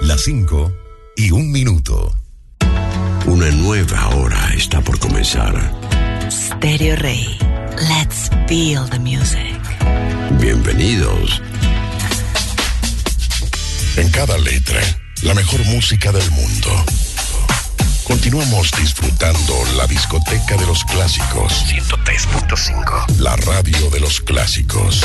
Las 5:01. Una nueva hora está por comenzar. Stereo Rey. Let's feel the music. Bienvenidos. En cada letra, la mejor música del mundo. Continuamos disfrutando la discoteca de los clásicos. 103.5. La radio de los clásicos.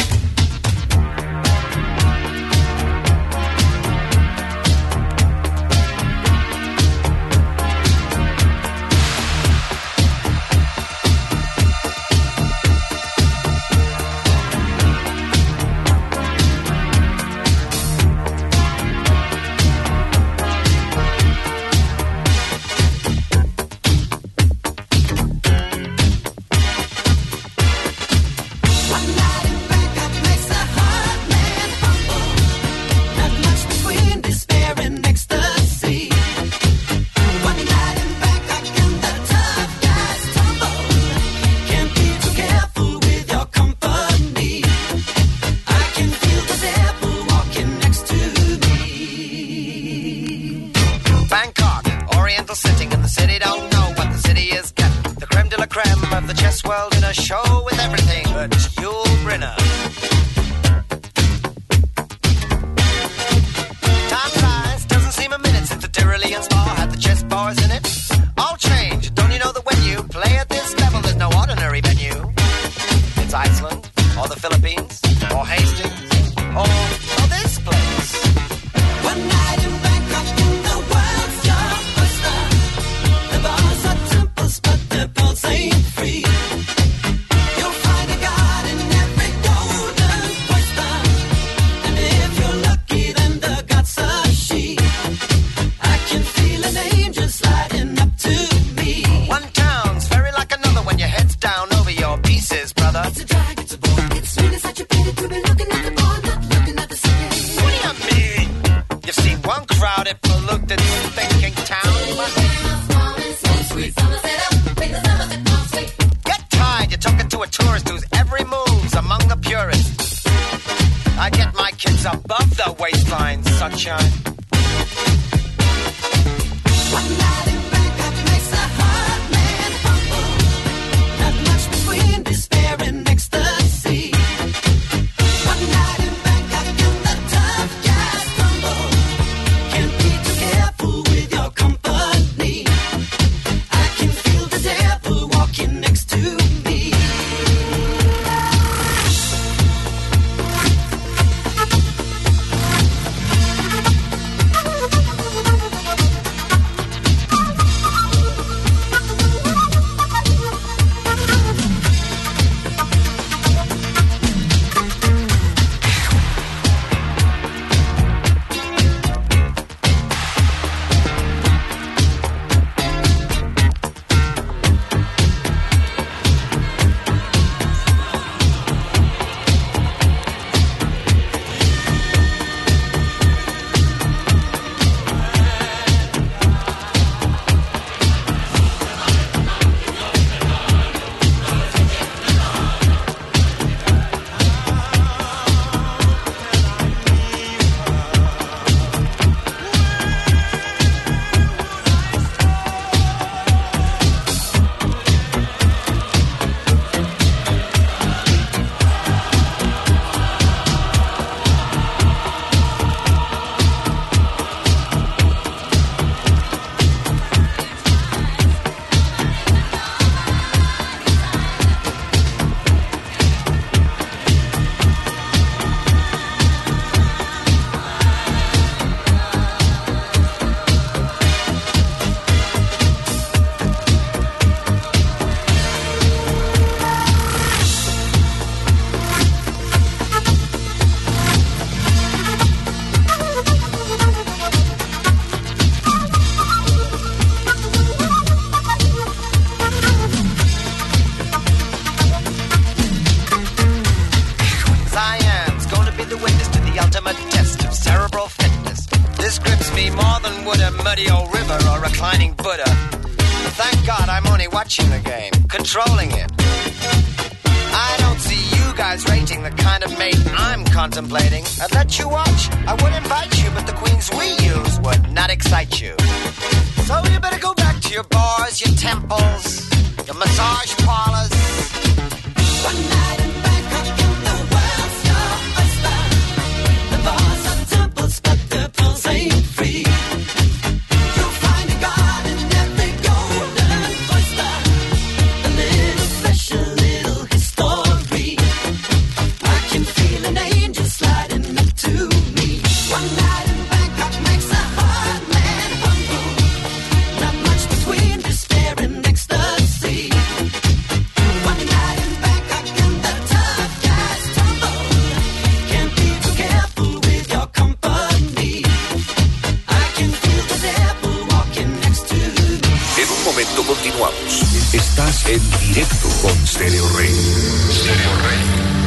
Thank God I'm only watching the game, controlling it. I don't see you guys rating the kind of mate I'm contemplating. I'd let you watch, I would invite you, but the queens we use would not excite you. So you better go back to your bars, your temples, your massage parlors. One night in Bangkok and the world's your oyster. The bars are temples, but the pools ain't free. You'll find a god in every golden oyster. A little special, little history. I can feel an angel sliding up to me. One night in Bangkok makes a hard man humble. Not much between despair and ecstasy. One night in Bangkok and the tough guys tumble. Can't be too careful with your company. I can feel the devil walking next to me. En un momento continuamos. Estás en directo con Stereo Rey. Stereo Rey.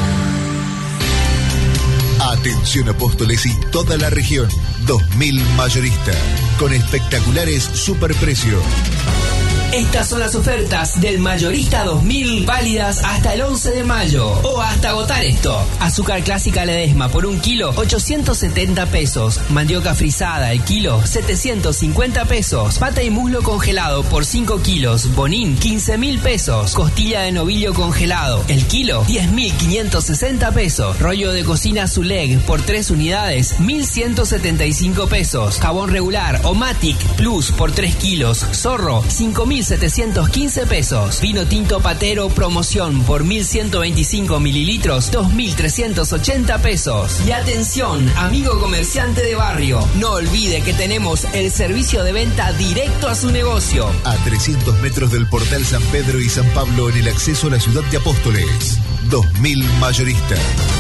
Atención Apóstoles y toda la región. 2000 mayorista. Con espectaculares superprecios. Estas son las ofertas del Mayorista 2000 válidas hasta el 11 de mayo o hasta agotar esto. Azúcar clásica Ledesma por 1 kilo, 870 pesos. Mandioca frisada el kilo, 750 pesos. Pata y muslo congelado por 5 kilos. Bonín, 15.000 pesos. Costilla de novillo congelado el kilo, 10.560 pesos. Rollo de cocina Zuleg por 3 unidades, 1.175 pesos. Jabón regular Omatic Plus por 3 kilos. Zorro, 5.715 pesos. Vino tinto Patero promoción por 1.125 mililitros, 2.380 pesos. Y atención, amigo comerciante de barrio, no olvide que tenemos el servicio de venta directo a su negocio. A 300 metros del portal San Pedro y San Pablo en el acceso a la ciudad de Apóstoles. 2000 mayorista.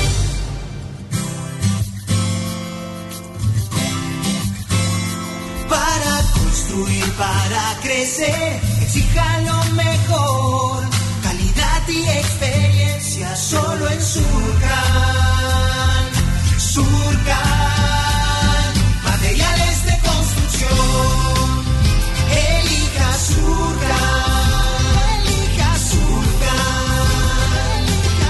Para construir, para crecer, exija lo mejor. Calidad y experiencia solo en Surcan. Surcan. Materiales de construcción. Elija Surcan. Elija Surcan. Elija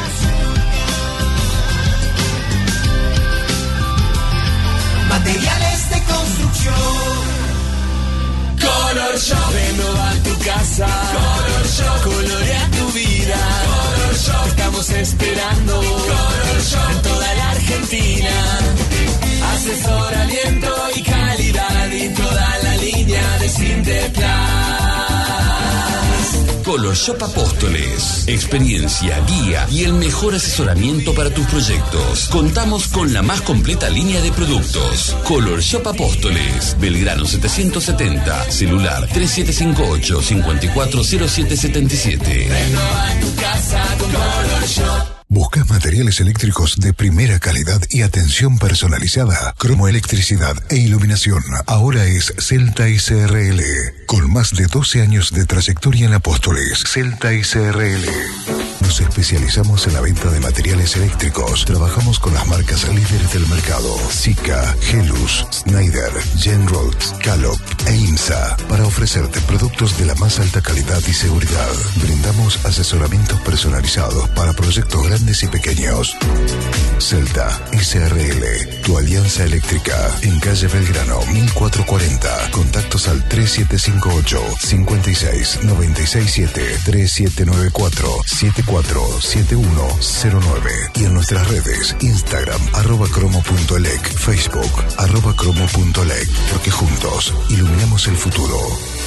Surcan. Materiales de construcción. Color Shop, renova tu casa. Color Shop, colorea tu vida. Color Shop, estamos esperando. Color Shop, en toda la Argentina. Asesoramiento y calidad y toda la línea de Sinteplas. Color Shop Apóstoles. Experiencia, guía y el mejor asesoramiento para tus proyectos. Contamos con la más completa línea de productos. Color Shop Apóstoles. Belgrano 770. Celular 3758-540777. Renova tu casa con Color Shop. ¿Buscas materiales eléctricos de primera calidad y atención personalizada? Cromo Electricidad e Iluminación. Ahora es Celta ICRL. Con más de 12 años de trayectoria en Apóstoles. Celta ICRL. Nos especializamos en la venta de materiales eléctricos. Trabajamos con las marcas líderes del mercado: Sika, Helus, Schneider, Genroad, Calop e IMSA, para ofrecerte productos de la más alta calidad y seguridad. Brindamos asesoramientos personalizados para proyectos grandes y pequeños. Celta ICRL, tu alianza eléctrica, en calle Belgrano 1440. Contactos al 3758 56 967 3794 747109 y en nuestras redes Instagram @cromo.elec, Facebook @cromo.elec, porque juntos iluminamos el futuro.